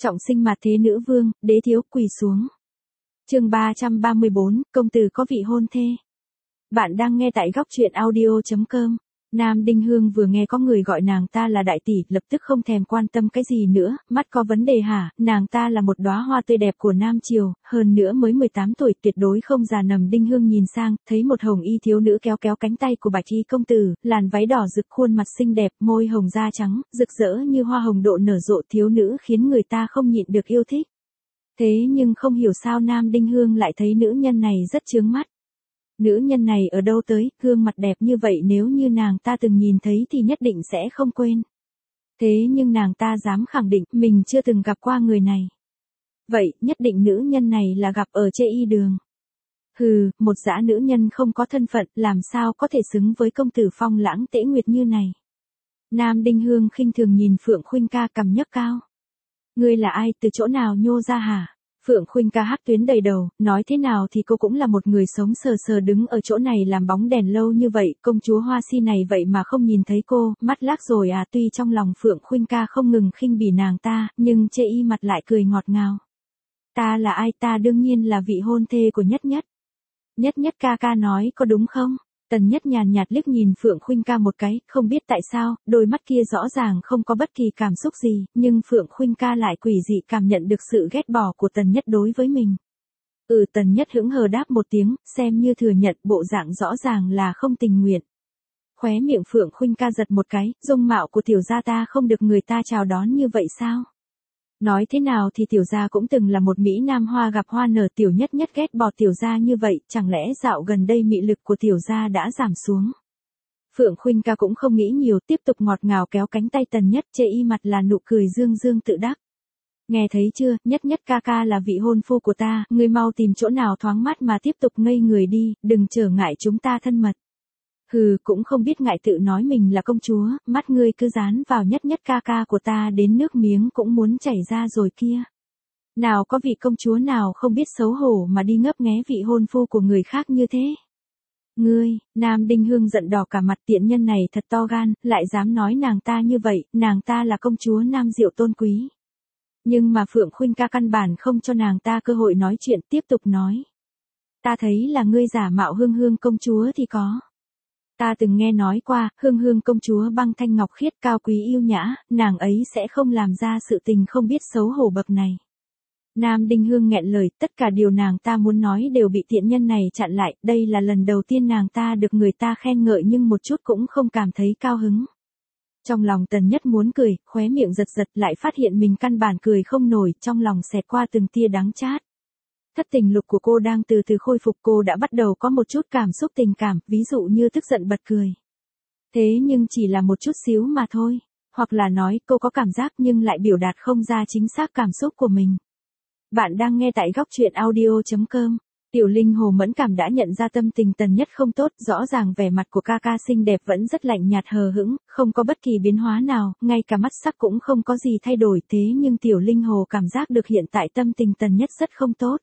Trọng sinh mặt thế nữ vương, đế thiếu quỳ xuống. Chương 334, công tử có vị hôn thê. Bạn đang nghe tại góc truyện audio.com. Nam Đinh Hương vừa nghe có người gọi nàng ta là đại tỷ, lập tức không thèm quan tâm cái gì nữa, mắt có vấn đề hả, nàng ta là một đóa hoa tươi đẹp của Nam Triều, hơn nữa mới 18 tuổi, tuyệt đối không già nầm. Đinh Hương nhìn sang, thấy một hồng y thiếu nữ kéo kéo cánh tay của bạch y công tử, làn váy đỏ rực, khuôn mặt xinh đẹp, môi hồng da trắng, rực rỡ như hoa hồng độ nở rộ, thiếu nữ khiến người ta không nhịn được yêu thích. Thế nhưng không hiểu sao Nam Đinh Hương lại thấy nữ nhân này rất chướng mắt. Nữ nhân này ở đâu tới, gương mặt đẹp như vậy nếu như nàng ta từng nhìn thấy thì nhất định sẽ không quên. Thế nhưng nàng ta dám khẳng định mình chưa từng gặp qua người này. Vậy, nhất định nữ nhân này là gặp ở Chê Y Đường. Hừ, một dã nữ nhân không có thân phận, làm sao có thể xứng với công tử phong lãng Tễ Nguyệt như này. Nam Đinh Hương khinh thường nhìn Phượng Khuynh ca cằm nhấc cao. Ngươi là ai, từ chỗ nào nhô ra hả? Phượng Khuynh ca hắc tuyến đầy đầu, nói thế nào thì cô cũng là một người sống sờ sờ đứng ở chỗ này làm bóng đèn lâu như vậy, công chúa Hoa Si này vậy mà không nhìn thấy cô, mắt lác rồi à. Tuy trong lòng Phượng Khuynh ca không ngừng khinh bỉ nàng ta, nhưng Chê Y mặt lại cười ngọt ngào. Ta là ai, ta đương nhiên là vị hôn thê của Nhất Nhất. Nhất Nhất ca ca nói có đúng không? Tần Nhất nhàn nhạt liếc nhìn Phượng Khuynh ca một cái, không biết tại sao, đôi mắt kia rõ ràng không có bất kỳ cảm xúc gì, nhưng Phượng Khuynh ca lại quỷ dị cảm nhận được sự ghét bỏ của Tần Nhất đối với mình. Tần Nhất hững hờ đáp một tiếng, xem như thừa nhận, bộ dạng rõ ràng là không tình nguyện. Khóe miệng Phượng Khuynh ca giật một cái, dung mạo của tiểu gia ta không được người ta chào đón như vậy sao? Nói thế nào thì tiểu gia cũng từng là một mỹ nam hoa gặp hoa nở, tiểu Nhất Nhất ghét bỏ tiểu gia như vậy, chẳng lẽ dạo gần đây mị lực của tiểu gia đã giảm xuống? Phượng Khuynh ca cũng không nghĩ nhiều, tiếp tục ngọt ngào kéo cánh tay Tần Nhất, Chê Y mặt là nụ cười dương dương tự đắc. Nghe thấy chưa, Nhất Nhất ca ca là vị hôn phu của ta, ngươi mau tìm chỗ nào thoáng mát mà tiếp tục ngây người đi, đừng trở ngại chúng ta thân mật. Hừ, cũng không biết ngại tự nói mình là công chúa, mắt ngươi cứ dán vào Nhất Nhất ca ca của ta đến nước miếng cũng muốn chảy ra rồi kia. Nào có vị công chúa nào không biết xấu hổ mà đi ngấp nghé vị hôn phu của người khác như thế. Ngươi, Nam Đinh Hương giận đỏ cả mặt, tiện nhân này thật to gan, lại dám nói nàng ta như vậy, nàng ta là công chúa Nam Diệu tôn quý. Nhưng mà Phượng Khuynh ca căn bản không cho nàng ta cơ hội nói chuyện, tiếp tục nói. Ta thấy là ngươi giả mạo Hương Hương công chúa thì có. Ta từng nghe nói qua, Hương Hương công chúa băng thanh ngọc khiết cao quý yêu nhã, nàng ấy sẽ không làm ra sự tình không biết xấu hổ bậc này. Nam Đinh Hương nghẹn lời, tất cả điều nàng ta muốn nói đều bị tiện nhân này chặn lại, đây là lần đầu tiên nàng ta được người ta khen ngợi nhưng một chút cũng không cảm thấy cao hứng. Trong lòng Tần Nhất muốn cười, khóe miệng giật giật, lại phát hiện mình căn bản cười không nổi, trong lòng xẹt qua từng tia đắng chát. Thất tình lục của cô đang từ từ khôi phục, cô đã bắt đầu có một chút cảm xúc tình cảm, ví dụ như tức giận bật cười. Thế nhưng chỉ là một chút xíu mà thôi, hoặc là nói cô có cảm giác nhưng lại biểu đạt không ra chính xác cảm xúc của mình. Bạn đang nghe tại góc truyện audio.com. Tiểu Linh Hồ mẫn cảm đã nhận ra tâm tình Tần Nhất không tốt, rõ ràng vẻ mặt của ca ca xinh đẹp vẫn rất lạnh nhạt hờ hững, không có bất kỳ biến hóa nào, ngay cả mắt sắc cũng không có gì thay đổi, thế nhưng Tiểu Linh Hồ cảm giác được hiện tại tâm tình Tần Nhất rất không tốt.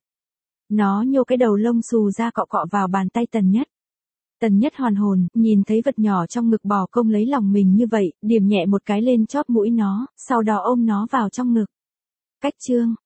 Nó nhô cái đầu lông xù ra cọ cọ vào bàn tay Tần Nhất. Tần Nhất hoàn hồn, nhìn thấy vật nhỏ trong ngực bò công lấy lòng mình như vậy, điểm nhẹ một cái lên chóp mũi nó, sau đó ôm nó vào trong ngực. Cách chương.